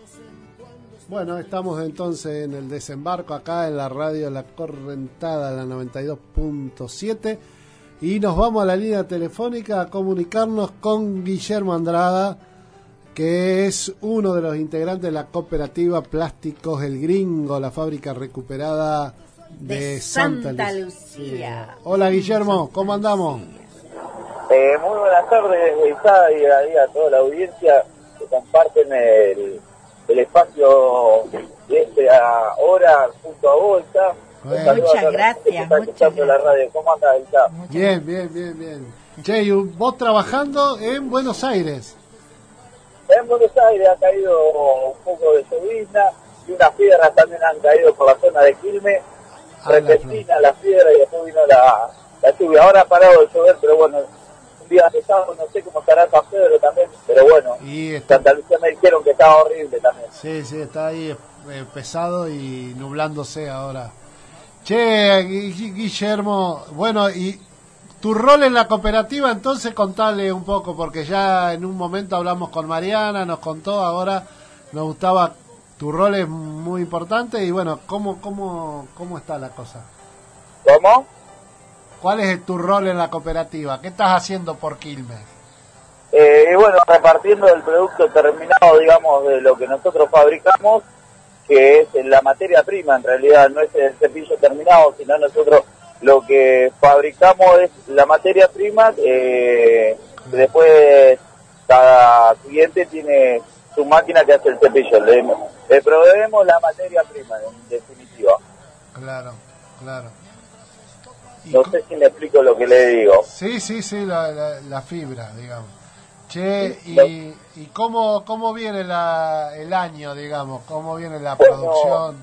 Bueno, estamos entonces en el desembarco acá en la radio La Correntada, la 92.7, y nos vamos a la línea telefónica a comunicarnos con Guillermo Andrada, que es uno de los integrantes de la cooperativa Plásticos El Gringo, la fábrica recuperada de Santa Lucía. Hola Guillermo, ¿cómo andamos? Muy buenas tardes, Isa, y a toda la audiencia que comparten el espacio de ahora junto a vos, Isa. Muchas gracias. La radio. ¿Cómo andás, Isa? Bien. Che, vos trabajando en Buenos Aires. En Buenos Aires ha caído un poco de llovizna y unas piedras también han caído por la zona de Quilmes. Repentina las piedras y después vino la lluvia. Ahora ha parado de llover, pero bueno, un día pesado, no sé cómo estará San Pedro también, pero bueno, Santa Lucía me dijeron que estaba horrible también. Sí, está ahí pesado y nublándose ahora. Che, Guillermo, bueno, y tu rol en la cooperativa, entonces contale un poco, porque ya en un momento hablamos con Mariana, nos contó, ahora nos gustaba, tu rol es muy importante y bueno, ¿cómo está la cosa? ¿Cómo? ¿Cuál es tu rol en la cooperativa? ¿Qué estás haciendo por Quilmes? Bueno, repartiendo el producto terminado, digamos, de lo que nosotros fabricamos, que es la materia prima, en realidad no es el cepillo terminado, sino nosotros lo que fabricamos es la materia prima, después cada cliente tiene su máquina que hace el cepillo, le proveemos la materia prima, en definitiva. Claro. No sé si me explico lo que le digo. Sí, la fibra, digamos. Che, ¿y cómo viene el año, digamos? ¿Cómo viene la producción?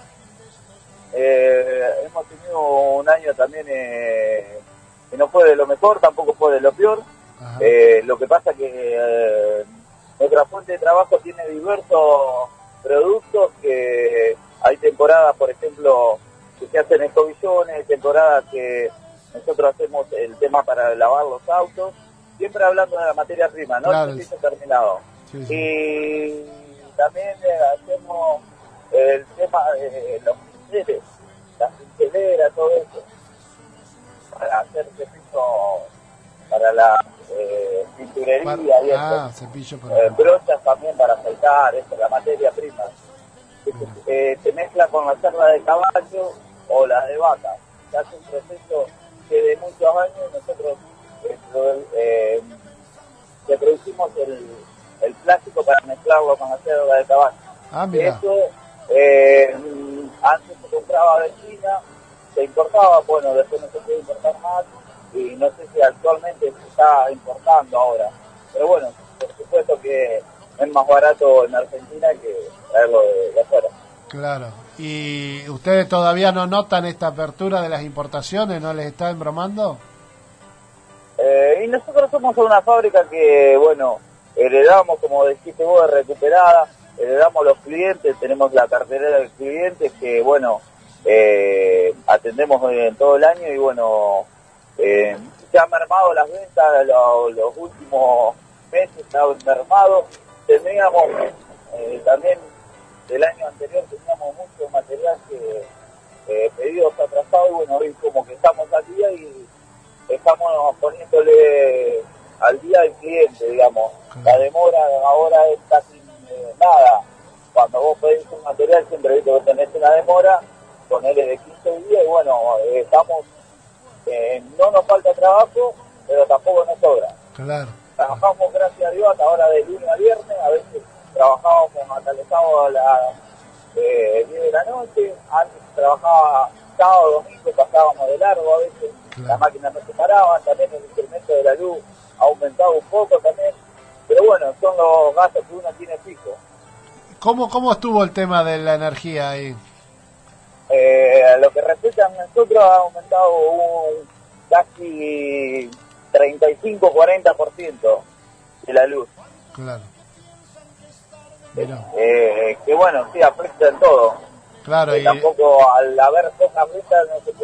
Hemos tenido un año también que no fue de lo mejor, tampoco fue de lo peor. Lo que pasa que nuestra fuente de trabajo tiene diversos productos que hay temporadas, por ejemplo, que se hacen escobillones, temporadas que nosotros hacemos el tema para lavar los autos, siempre hablando de la materia prima, ¿no? Claro. El servicio terminado. Sí. Y también hacemos el tema de los pinceles, las pinceleras, todo eso, para hacer cepillo para la pinturería y eso. Cepillo para brochas también para afeitar, eso, la materia prima. Se mezcla con la cerda de caballo o la de vaca. Se hace un proceso que de muchos años nosotros le producimos el plástico para mezclarlo con la cerda de caballo. Mira. Eso antes se compraba de China, se importaba, bueno, después no se puede importar más y no sé si actualmente se está importando ahora. Pero bueno, por supuesto que es más barato en Argentina que traerlo de afuera. Claro. ¿Y ustedes todavía no notan esta apertura de las importaciones? ¿No les está embromando? Y nosotros somos una fábrica que, bueno, heredamos, como dijiste vos, recuperada, heredamos los clientes, tenemos la cartera de clientes que, bueno, atendemos en todo el año y, bueno, se han mermado las ventas los últimos meses, se han mermado. Teníamos también del año anterior teníamos mucho material que pedidos atrasados y bueno, hoy como que estamos al día y estamos poniéndole al día al cliente, digamos. La demora ahora es casi nada. Cuando vos pedís un material siempre viste que tenés una demora, ponele de 15 días y bueno, estamos, no nos falta trabajo, pero tampoco nos sobra. Claro. Trabajamos, gracias a Dios, hasta ahora de lunes a viernes, a veces trabajábamos hasta el sábado a las 10 de la noche, antes trabajaba sábado, domingo, pasábamos de largo a veces, claro. Las máquinas no se paraban, también el incremento de la luz ha aumentado un poco también, pero bueno, son los gastos que uno tiene fijo. ¿Cómo estuvo el tema de la energía ahí? Lo que respecta a nosotros ha aumentado un casi 35-40% de la luz. Claro. Que bueno, sí, afecta en todo. Claro. Tampoco al haber pocas ventas no se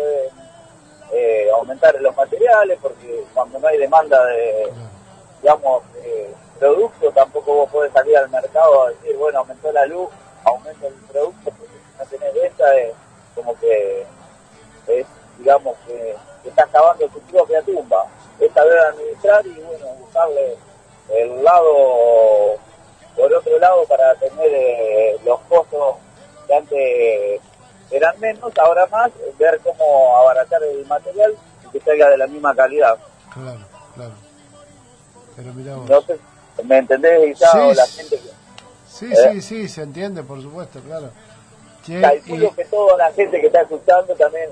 puede aumentar los materiales porque cuando no hay demanda de, digamos, producto, tampoco vos podés salir al mercado a decir, bueno, aumentó la luz, aumenta el producto, porque si no tenés venta, es como que es, digamos, que estás cavando tu propia tumba. Es saber administrar y, bueno, buscarle el lado, por otro lado, para tener los costos que antes eran menos, ahora más, ver cómo abaratar el material y que salga de la misma calidad. Claro, claro. Pero mirá vos. No sé, ¿me entendés, Guisado? Sí, La gente sí, se entiende, por supuesto, claro. Che, calculo que toda la gente que está escuchando también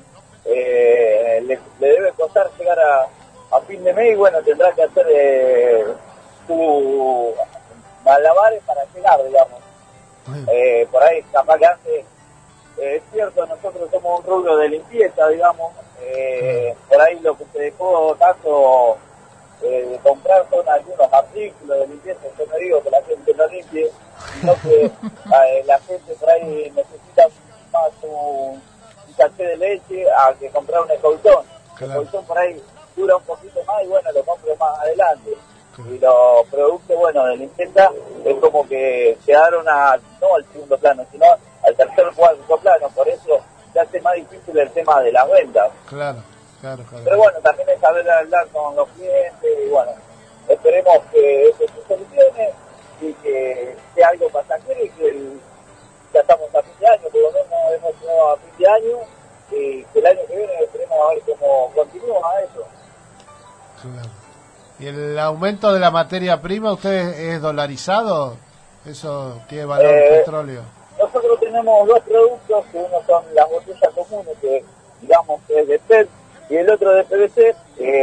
le debe costar llegar a fin de mes y bueno, tendrá que hacer su malabares para llegar, digamos. Por ahí, capaz que antes, es cierto, nosotros somos un rubro de limpieza, digamos, por ahí lo que se dejó tanto de comprar son algunos artículos de limpieza. Yo no digo que la gente no limpie, sino que la gente por ahí necesita más un sachet de leche a que comprar un escoltón. Claro. El escoltón por ahí dura un poquito más y bueno, lo compro más adelante. Y los productos, bueno, de limpieza es como que quedaron no al segundo plano, sino al tercer o cuarto plano. Por eso se hace más difícil el tema de las ventas. Claro. Pero bueno, también es saber hablar con los clientes y bueno, esperemos que eso se solucione y que sea algo pasajero y que ya estamos a fin de año, por lo menos hemos llegado a fin de año y que el año que viene esperemos a ver cómo continúa eso. Claro. ¿Y el aumento de la materia prima, usted es dolarizado? ¿Eso tiene valor petróleo? Nosotros tenemos dos productos, que uno son las botellas comunes, que digamos que es de PET, y el otro de PVC.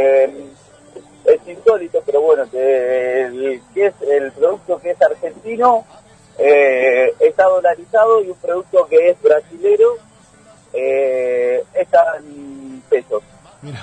Es insólito, pero bueno, que es el producto que es argentino, está dolarizado, y un producto que es brasilero está en pesos. Mira.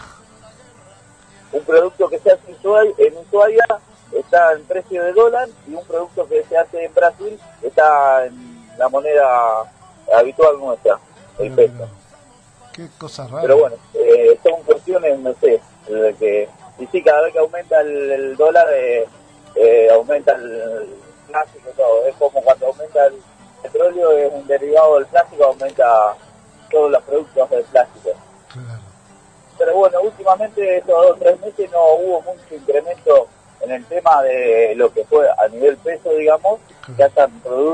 Un producto que se hace en Ushuaia está en precio de dólar, y un producto que se hace en Brasil está en la moneda habitual nuestra, el peso. Qué cosa rara. Pero bueno, son cuestiones, no sé, de que, y sí, cada vez que aumenta el dólar, aumenta el plástico, todo. Es como cuando aumenta el petróleo, es un derivado del plástico, aumenta todos los productos del plástico. Claro. Pero bueno, últimamente, estos 2 o 3 meses, no hubo mucho incremento en el tema de lo que fue a nivel peso, digamos, que hasta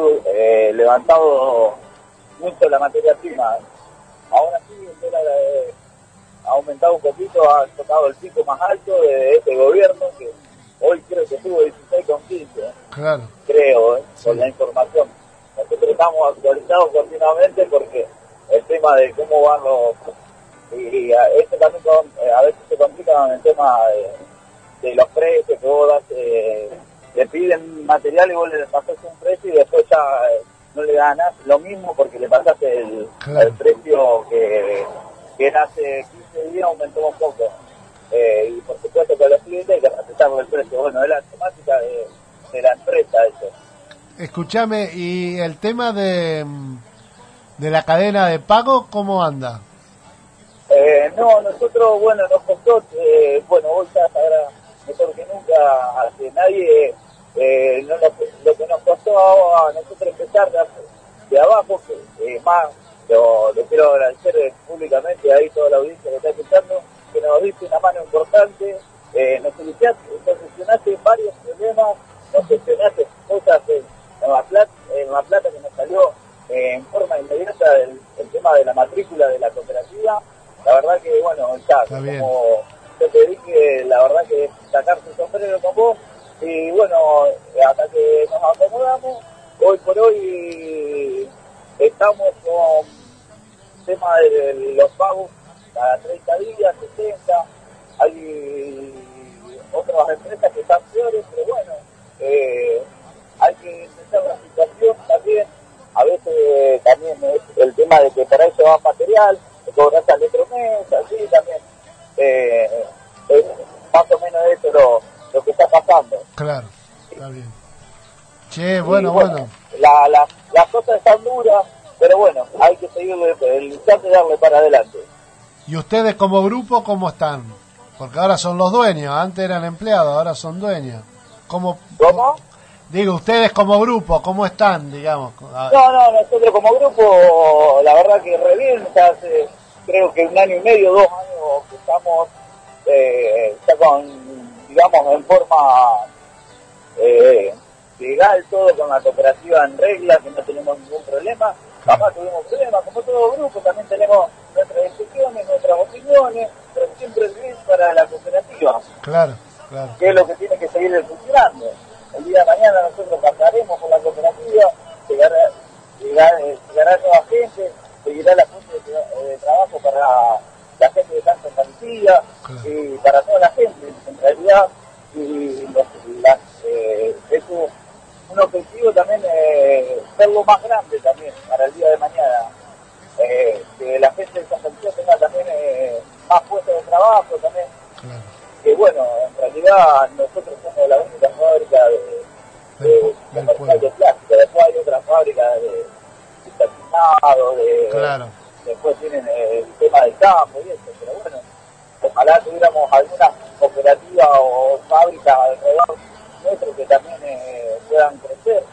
levantado mucho la materia prima. Ahora sí, el dólar ha aumentado un poquito, ha tocado el pico más alto de este gobierno, que hoy creo que tuvo 16,15. Claro. Creo, Sí. con la información. Nosotros estamos actualizados continuamente porque el tema de cómo van los... Y esto también a veces se complica con el tema de los precios, que vos das, le piden material y vos le pasás un precio y después ya no le ganas lo mismo porque le pasaste el precio que era hace 15 días, aumentó un poco. Y por supuesto que a los clientes hay que respetar el precio. Bueno, es la temática de la empresa eso. Escúchame, ¿y el tema de la cadena de pago, cómo anda? No, nosotros, bueno, nos costó, bueno, hoy ya sabrá mejor que nunca, que nadie, lo que nos costó a nosotros empezar de abajo, que más lo quiero agradecer públicamente ahí toda la audiencia que está escuchando, que nos diste una mano importante, nos solucionaste varios problemas, nos solucionaste cosas en La Plata que nos salió en forma inmediata el tema de la matrícula de la cooperativa. La verdad que, bueno, está como yo te dije, la verdad que sacarse el sombrero con vos, y bueno, hasta que nos acomodamos, hoy por hoy estamos con el tema de los pagos cada 30 días, 60, hay otras empresas que están peores, pero bueno, hay que entender la situación también. A veces también es el tema de que para eso va material, que cobras al otro mes, así también. Es más o menos eso lo que está pasando. Claro, está bien. Che, bueno. Las cosas están duras, pero bueno, hay que seguir luchando y darle para adelante. ¿Y ustedes como grupo cómo están? Porque ahora son los dueños, antes eran empleados, ahora son dueños. ¿Cómo? ¿Cómo? Digo, ustedes como grupo, ¿cómo están, digamos? No, nosotros como grupo, la verdad que re bien, ya hace creo que 1 año y medio, 2 años que estamos ya con, digamos, en forma legal, todo con la cooperativa en regla, que no tenemos ningún problema. Jamás tuvimos problemas, como todo grupo, también tenemos nuestras decisiones, nuestras opiniones, pero siempre el bien para la cooperativa. Claro. Que es lo que tiene que seguir funcionando. El día de mañana nosotros pasaremos con la cooperativa, llegará nueva gente, seguirá la fuente de trabajo para la gente de Santa Andalucía y para toda la gente, en realidad, y es un objetivo también serlo más grande también para el día de mañana, que la gente de Santa Andalucía tenga también más puestos de trabajo también. Que bueno, en realidad nosotros somos la única fábrica de comercial de plástico, después hay otras fábricas de terminado, después tienen el tema del campo y eso, pero bueno, ojalá tuviéramos algunas cooperativas o fábricas alrededor nuestro que también puedan crecer.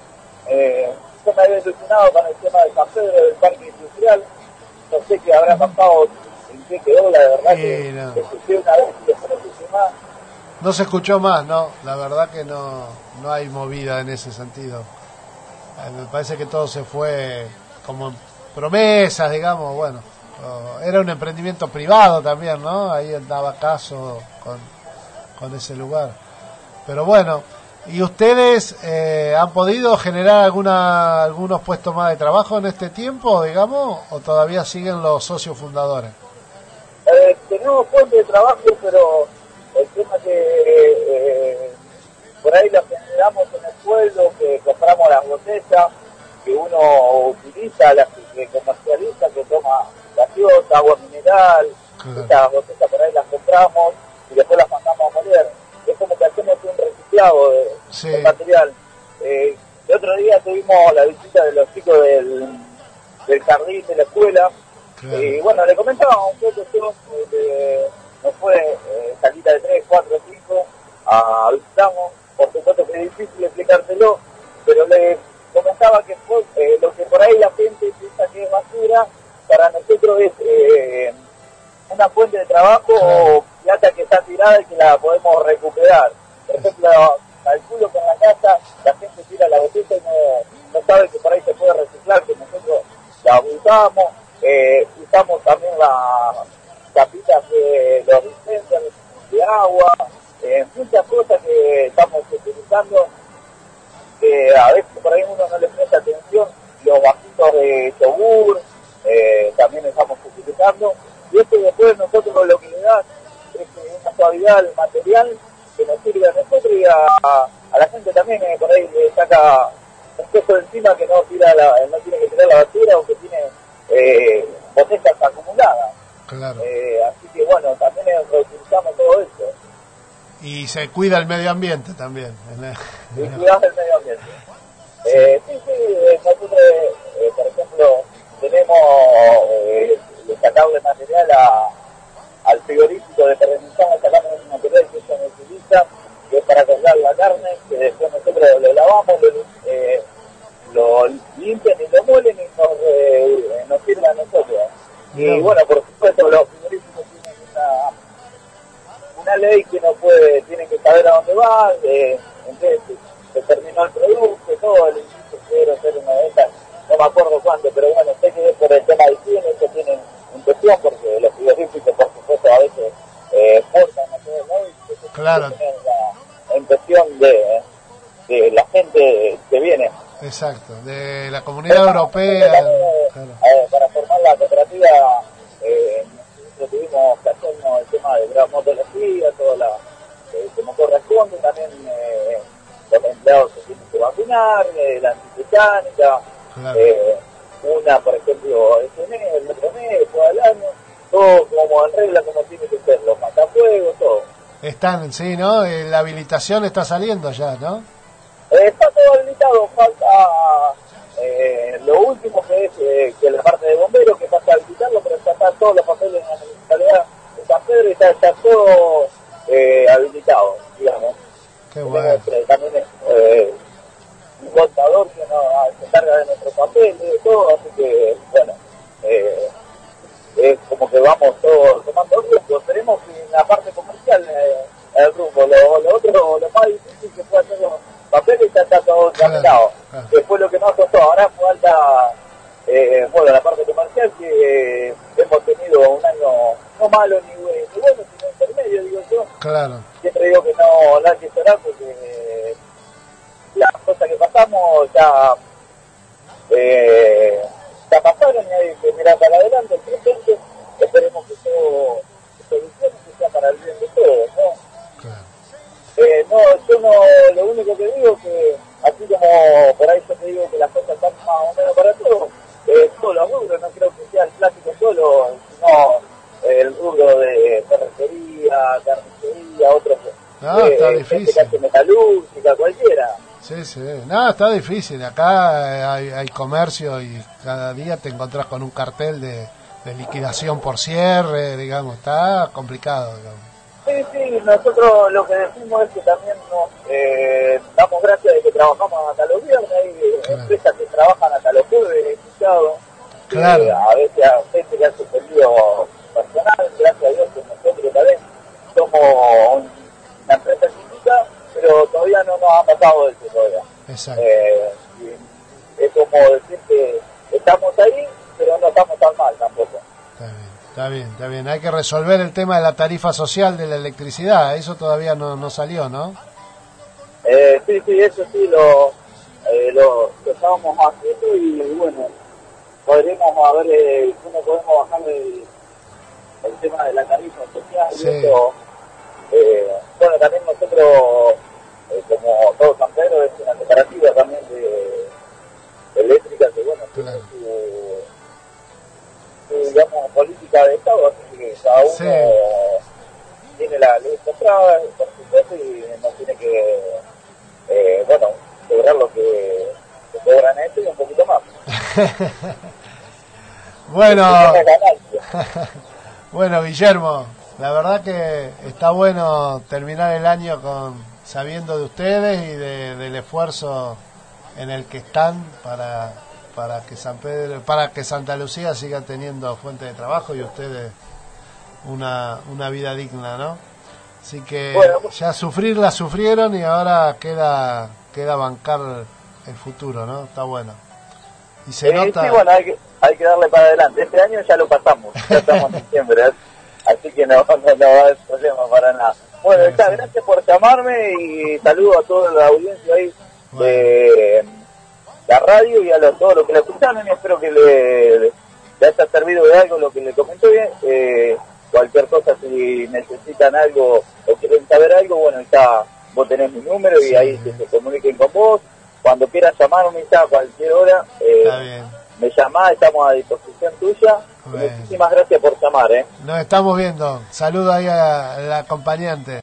Yo me había ilusionado con el tema de San Pedro del parque industrial, no sé qué habrá pasado, en qué quedó, la verdad que escuché una vez y después no escuché más. No se escuchó más, ¿no? La verdad que no hay movida en ese sentido. Me parece que todo se fue como promesas, digamos, bueno. Era un emprendimiento privado también, ¿no? Ahí andaba Caso con ese lugar. Pero bueno, ¿y ustedes han podido generar algunos puestos más de trabajo en este tiempo, digamos, o todavía siguen los socios fundadores? Tenemos fuente de trabajo, pero el tema que por ahí lo generamos en el sueldo, que compramos las botellas, que uno utiliza, las que comercializa, que toma gaseosa, agua mineral, estas botellas por ahí las compramos y después las mandamos a moler. Es como que hacemos un reciclado de material. El otro día tuvimos la visita de los chicos del jardín de la escuela. Y bueno, le comentaba un poco nos fue salida de 3, 4, 5 a visitamos. Por supuesto que es difícil explicártelo, pero le comentaba que lo que por ahí la gente piensa que es basura, para nosotros es una fuente de trabajo o plata que está tirada y que la podemos recuperar. Por ejemplo, calculo que en la casa la gente tira la botella y no sabe que por ahí se puede reciclar, que nosotros la usamos. Usamos también las tapitas de los dispensers de agua, muchas cosas que estamos utilizando, que a veces por ahí uno no le presta atención, los vasitos de yogur, también estamos utilizando, y esto después nosotros lo que le da es una suavidad al material que nos sirve a nosotros y a la gente también, por ahí le saca un peso de encima que no tiene que tirar la basura, aunque tiene botellas acumuladas. Así que bueno, también reutilizamos todo eso. Y se cuida el medio ambiente también. Y cuidamos el medio ambiente. Nosotros, por ejemplo, tenemos sacable material al frigorífico de Perrenizán, sacamos un material que se utiliza, que es para colgar la carne, que después nosotros lo lavamos, lo limpian y lo muelen y nos sirven a nosotros. Y bueno, por supuesto, los frigoríficos tienen una ley que tienen que saber a dónde van, entonces se terminó el producto, todo el indicio 0,090, no me acuerdo cuánto, pero bueno, sé que es por el tema de higiene que tienen en cuestión, porque los frigoríficos, por supuesto, a veces exportan a todos lados, y claro, tienen en cuestión de la gente que viene. Exacto, de la Comunidad Europea. Para formar la cooperativa, nosotros tuvimos que hacernos el tema de grafotología, como corresponde, también los empleados se tienen que vacunar, la antitetánica, una, por ejemplo, este mes, el otro mes, después del año, todo como en regla, como tiene que ser, los matafuegos, todo. Están, sí, ¿no? La habilitación está saliendo ya, ¿no? Está todo habilitado, falta lo último que es que la parte de bomberos, que pasa a habilitarlo, pero ya están todos los papeles en la municipalidad de San Pedro y está todo habilitado, digamos. Qué bueno. Tenemos también un contador que se encarga de nuestros papeles, de todo, así que, bueno, es como que vamos todos tomando rumbo. Esperemos que en la parte comercial el rumbo, lo otro, lo más difícil que puede hacer los papeles ya está todo encaminado. Claro. Después lo que nos costó, ahora falta, bueno, la parte comercial, que hemos tenido un año no malo ni bueno, sino intermedio, digo yo. Claro. Siempre digo que no hay que llorar porque las cosas que pasamos ya pasaron y hay que mirar para adelante, el presente. Esperemos que todo se solucione, que sea para el bien de todos, ¿no? Claro. Yo no, lo único que digo que, así como por ahí yo te digo que las cosas están más o menos para todos, todos los rubros, no creo que sea el plástico solo, sino el rubro de ferretería, carnicería, otros, está gente difícil. que hace metalúrgica, cualquiera. Sí, sí. No, está difícil. Acá hay comercio y cada día te encontrás con un cartel de liquidación por cierre, digamos. Está complicado, digamos. Sí, nosotros lo que decimos es que también nos damos gracias de que trabajamos hasta los viernes, hay Claro. empresas que trabajan hasta los jueves, he escuchado. Claro. A veces a gente que ha suspendido personal, gracias a Dios que nosotros también somos una empresa chiquita, pero todavía no nos ha pasado eso todavía. Exacto. Y es como decir que estamos ahí, pero no estamos tan mal tampoco. Está bien, está bien. Hay que resolver el tema de la tarifa social de la electricidad. Eso todavía no salió, ¿no? Sí, eso sí lo estábamos haciendo y bueno, podremos a ver cómo podemos bajar el tema de la tarifa social. Sí. Y eso, bueno, también nosotros, como todo San Pedro, es una cooperativa también de eléctrica que bueno, Claro. tiene su, digamos, política de Estado, así que cada uno Sí. tiene la ley comprada, por supuesto, y no tiene que, bueno, cobrar lo que cobran esto y un poquito más. Bueno, Tiene ganancia. bueno, Guillermo, la verdad que está bueno terminar el año sabiendo de ustedes y del esfuerzo en el que están para que Santa Lucía siga teniendo fuente de trabajo y ustedes una vida digna, ¿no? Así que Bueno, ya la sufrieron y ahora queda bancar el futuro, ¿no? Está bueno. Y se nota. Sí, bueno, hay que darle para adelante. Este año ya lo pasamos, ya estamos en diciembre, así que no va a haber problema para nada. Bueno, gracias por llamarme y saludo a toda la audiencia ahí de la radio y a todos los que la escucharon, y espero que le haya servido de algo lo que le comenté bien. Cualquier cosa, si necesitan algo o quieren saber algo, bueno, ya vos tenés mi número y ahí que se comuniquen con vos. Cuando quieras llamarme ya a cualquier hora, Está bien. me llamás, estamos a disposición tuya. Bien. Muchísimas gracias por llamar. Nos estamos viendo. Saludo ahí al acompañante.